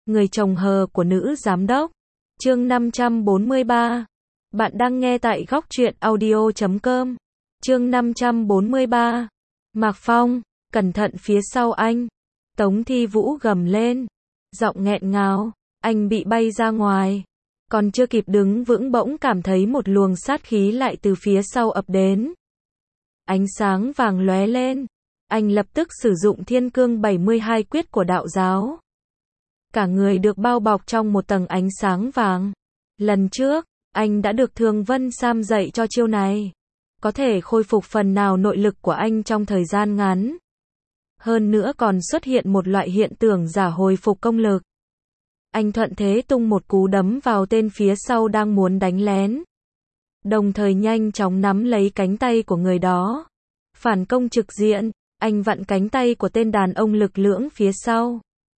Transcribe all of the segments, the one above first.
Người chồng hờ của nữ giám đốc. Chương 543. Bạn đang nghe tại góc truyện audio.com. Chương 543. Mạc Phong, cẩn thận phía sau anh. Tống Thi Vũ gầm lên. Giọng nghẹn ngào, anh bị bay ra ngoài. Còn chưa kịp đứng vững bỗng cảm thấy một luồng sát khí lại từ phía sau ập đến. Ánh sáng vàng lóe lên. Anh lập tức sử dụng Thiên Cương 72 quyết của đạo giáo. Cả người được bao bọc trong một tầng ánh sáng vàng. Lần trước, anh đã được Thường Vân Sam dạy cho chiêu này. Có thể khôi phục phần nào nội lực của anh trong thời gian ngắn. Hơn nữa còn xuất hiện một loại hiện tượng giả hồi phục công lực. Anh thuận thế tung một cú đấm vào tên phía sau đang muốn đánh lén. Đồng thời nhanh chóng nắm lấy cánh tay của người đó. Phản công trực diện, anh vặn cánh tay của tên đàn ông lực lưỡng phía sau.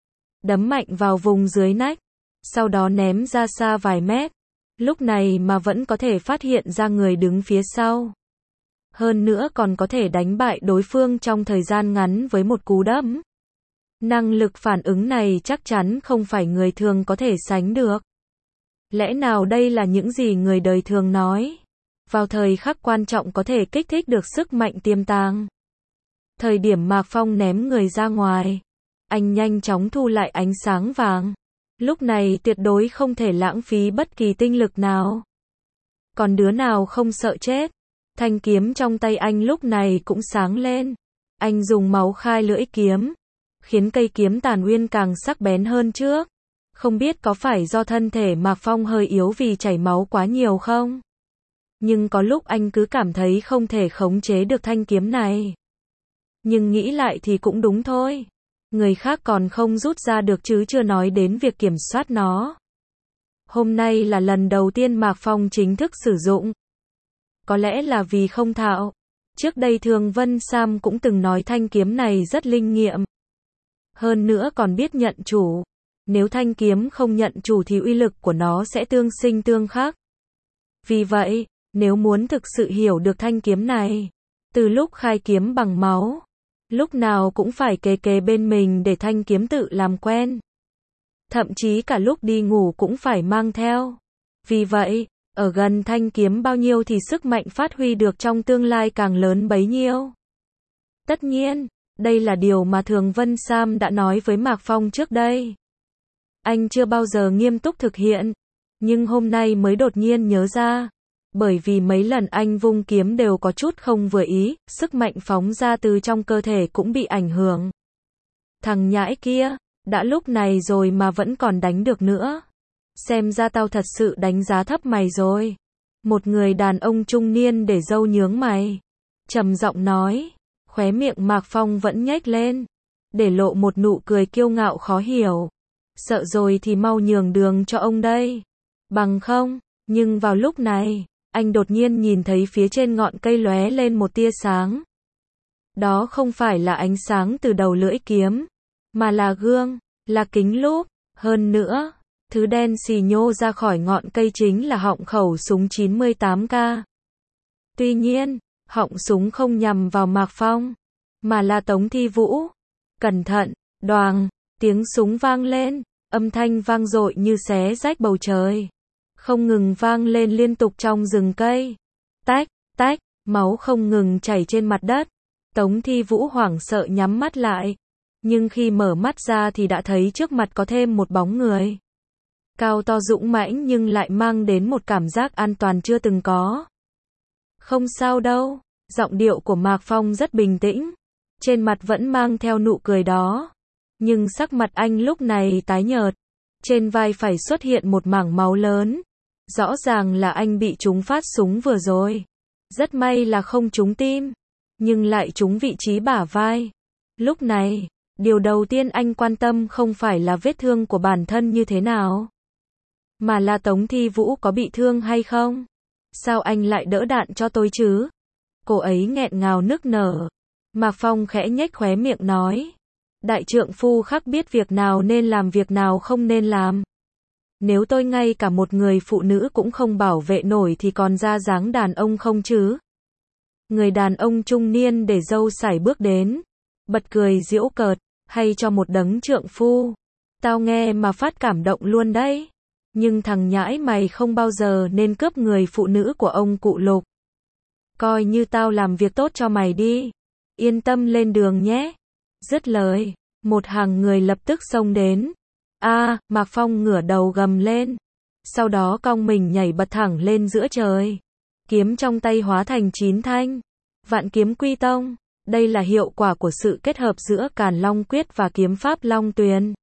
Đấm mạnh vào vùng dưới nách, sau đó ném ra xa vài mét. Lúc này mà vẫn có thể phát hiện ra người đứng phía sau. Hơn nữa còn có thể đánh bại đối phương trong thời gian ngắn với một cú đấm. Năng lực phản ứng này chắc chắn không phải người thường có thể sánh được. Lẽ nào đây là những gì người đời thường nói? Vào thời khắc quan trọng có thể kích thích được sức mạnh tiềm tàng. Thời điểm Mạc Phong ném người ra ngoài, anh nhanh chóng thu lại ánh sáng vàng. Lúc này tuyệt đối không thể lãng phí bất kỳ tinh lực nào. Còn đứa nào không sợ chết? Thanh kiếm trong tay anh lúc này cũng sáng lên. Anh dùng máu khai lưỡi kiếm, khiến cây kiếm tàn uyên càng sắc bén hơn trước. Không biết có phải do thân thể Mạc Phong hơi yếu vì chảy máu quá nhiều không? Nhưng có lúc anh cứ cảm thấy không thể khống chế được thanh kiếm này. Nhưng nghĩ lại thì cũng đúng thôi. Người khác còn không rút ra được chứ chưa nói đến việc kiểm soát nó. Hôm nay là lần đầu tiên Mạc Phong chính thức sử dụng. Có lẽ là vì không thạo. Trước đây Thường Vân Sam cũng từng nói thanh kiếm này rất linh nghiệm. Hơn nữa còn biết nhận chủ. Nếu thanh kiếm không nhận chủ thì uy lực của nó sẽ tương sinh tương khắc. Vì vậy, nếu muốn thực sự hiểu được thanh kiếm này, từ lúc khai kiếm bằng máu, lúc nào cũng phải kề bên mình để thanh kiếm tự làm quen. Thậm chí cả lúc đi ngủ cũng phải mang theo. Vì vậy, ở gần thanh kiếm bao nhiêu thì sức mạnh phát huy được trong tương lai càng lớn bấy nhiêu. Tất nhiên, đây là điều mà Thường Vân Sam đã nói với Mạc Phong trước đây. Anh chưa bao giờ nghiêm túc thực hiện, nhưng hôm nay mới đột nhiên nhớ ra. Bởi vì mấy lần anh vung kiếm đều có chút không vừa ý, sức mạnh phóng ra từ trong cơ thể cũng bị ảnh hưởng. Thằng nhãi kia, đã lúc này rồi mà vẫn còn đánh được nữa. Xem ra tao thật sự đánh giá thấp mày rồi. Một người đàn ông trung niên để râu nhướng mày, trầm giọng nói, khóe miệng Mạc Phong vẫn nhếch lên, để lộ một nụ cười kiêu ngạo khó hiểu. Sợ rồi thì mau nhường đường cho ông đây. Bằng không, nhưng vào lúc này, anh đột nhiên nhìn thấy phía trên ngọn cây lóe lên một tia sáng. Đó không phải là ánh sáng từ đầu lưỡi kiếm, mà là gương, là kính lúp. Hơn nữa, thứ đen xì nhô ra khỏi ngọn cây chính là họng khẩu súng 98K. Tuy nhiên, họng súng không nhằm vào Mạc Phong, mà là Tống Thi Vũ. Cẩn thận, đoàng, tiếng súng vang lên, âm thanh vang dội như xé rách bầu trời. Không ngừng vang lên liên tục trong rừng cây. Tách, tách, máu không ngừng chảy trên mặt đất. Tống Thi Vũ hoảng sợ nhắm mắt lại. Nhưng khi mở mắt ra thì đã thấy trước mặt có thêm một bóng người. Cao to dũng mãnh nhưng lại mang đến một cảm giác an toàn chưa từng có. Không sao đâu, giọng điệu của Mạc Phong rất bình tĩnh. Trên mặt vẫn mang theo nụ cười đó. Nhưng sắc mặt anh lúc này tái nhợt. Trên vai phải xuất hiện một mảng máu lớn. Rõ ràng là anh bị trúng phát súng vừa rồi. Rất may là không trúng tim, nhưng lại trúng vị trí bả vai. Lúc này, điều đầu tiên anh quan tâm không phải là vết thương của bản thân như thế nào, mà là Tống Thi Vũ có bị thương hay không. Sao anh lại đỡ đạn cho tôi chứ? Cô ấy nghẹn ngào nức nở. Mạc Phong khẽ nhếch khóe miệng nói. Đại trượng phu khắc biết việc nào nên làm việc nào không nên làm. Nếu tôi ngay cả một người phụ nữ cũng không bảo vệ nổi thì còn ra dáng đàn ông không chứ? Người đàn ông trung niên để râu sải bước đến, bật cười giễu cợt, hay cho một đấng trượng phu. Tao nghe mà phát cảm động luôn đấy. Nhưng thằng nhãi mày không bao giờ nên cướp người phụ nữ của ông cụ Lục. Coi như tao làm việc tốt cho mày đi. Yên tâm lên đường nhé. Dứt lời, một hàng người lập tức xông đến. Mạc Phong ngửa đầu gầm lên. Sau đó cong mình nhảy bật thẳng lên giữa trời. Kiếm trong tay hóa thành 9 thanh. Vạn kiếm quy tông. Đây là hiệu quả của sự kết hợp giữa Càn Long Quyết và kiếm pháp Long Tuyền.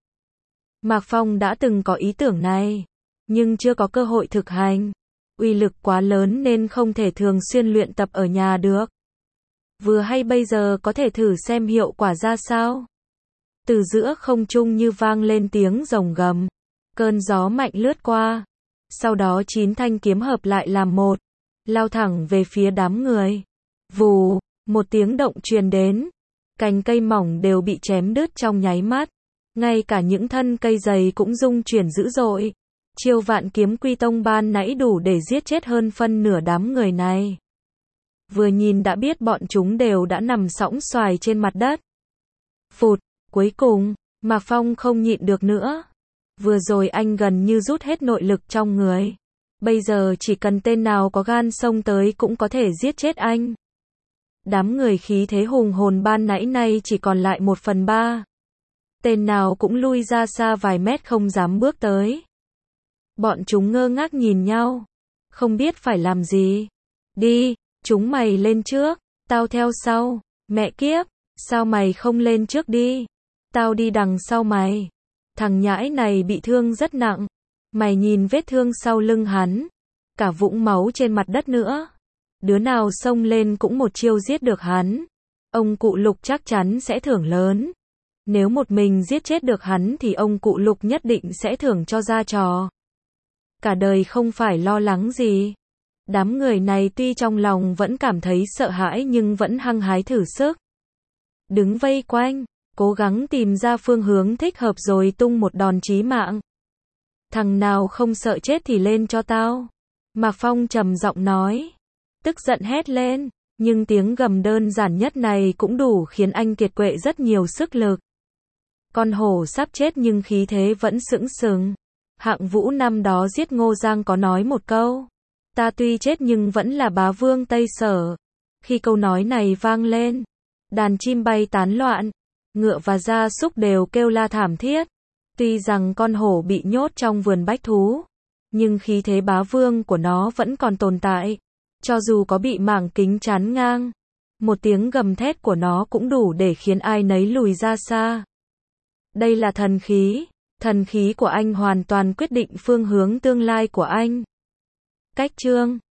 Mạc Phong đã từng có ý tưởng này, nhưng chưa có cơ hội thực hành. Uy lực quá lớn nên không thể thường xuyên luyện tập ở nhà được. Vừa hay bây giờ có thể thử xem hiệu quả ra sao. Từ giữa không trung như vang lên tiếng rồng gầm. Cơn gió mạnh lướt qua. Sau đó 9 thanh kiếm hợp lại làm một, lao thẳng về phía đám người. Vù, một tiếng động truyền đến. Cành cây mỏng đều bị chém đứt trong nháy mắt. Ngay cả những thân cây dày cũng rung chuyển dữ dội. Chiêu vạn kiếm quy tông ban nãy đủ để giết chết hơn phân nửa đám người này. Vừa nhìn đã biết bọn chúng đều đã nằm sõng xoài trên mặt đất. Phụt, cuối cùng, Mạc Phong không nhịn được nữa. Vừa rồi anh gần như rút hết nội lực trong người. Bây giờ chỉ cần tên nào có gan xông tới cũng có thể giết chết anh. Đám người khí thế hùng hồn ban nãy nay chỉ còn lại 1/3. Tên nào cũng lui ra xa vài mét không dám bước tới. Bọn chúng ngơ ngác nhìn nhau, không biết phải làm gì. Đi, chúng mày lên trước, tao theo sau. Mẹ kiếp, sao mày không lên trước đi? Tao đi đằng sau mày. Thằng nhãi này bị thương rất nặng. Mày nhìn vết thương sau lưng hắn, cả vũng máu trên mặt đất nữa. Đứa nào xông lên cũng một chiêu giết được hắn. Ông cụ Lục chắc chắn sẽ thưởng lớn. Nếu một mình giết chết được hắn thì ông cụ Lục nhất định sẽ thưởng cho ra trò. Cả đời không phải lo lắng gì. Đám người này tuy trong lòng vẫn cảm thấy sợ hãi nhưng vẫn hăng hái thử sức. Đứng vây quanh, cố gắng tìm ra phương hướng thích hợp rồi tung một đòn chí mạng. Thằng nào không sợ chết thì lên cho tao. Mạc Phong trầm giọng nói. Tức giận hét lên, nhưng tiếng gầm đơn giản nhất này cũng đủ khiến anh kiệt quệ rất nhiều sức lực. Con hổ sắp chết nhưng khí thế vẫn sững sừng. Hạng Vũ năm đó giết Ngô Giang có nói một câu. Ta tuy chết nhưng vẫn là bá vương Tây Sở. Khi câu nói này vang lên, đàn chim bay tán loạn, ngựa và gia súc đều kêu la thảm thiết. Tuy rằng con hổ bị nhốt trong vườn bách thú, nhưng khí thế bá vương của nó vẫn còn tồn tại. Cho dù có bị mảng kính chắn ngang, một tiếng gầm thét của nó cũng đủ để khiến ai nấy lùi ra xa. Đây là thần khí của anh hoàn toàn quyết định phương hướng tương lai của anh. Cách chương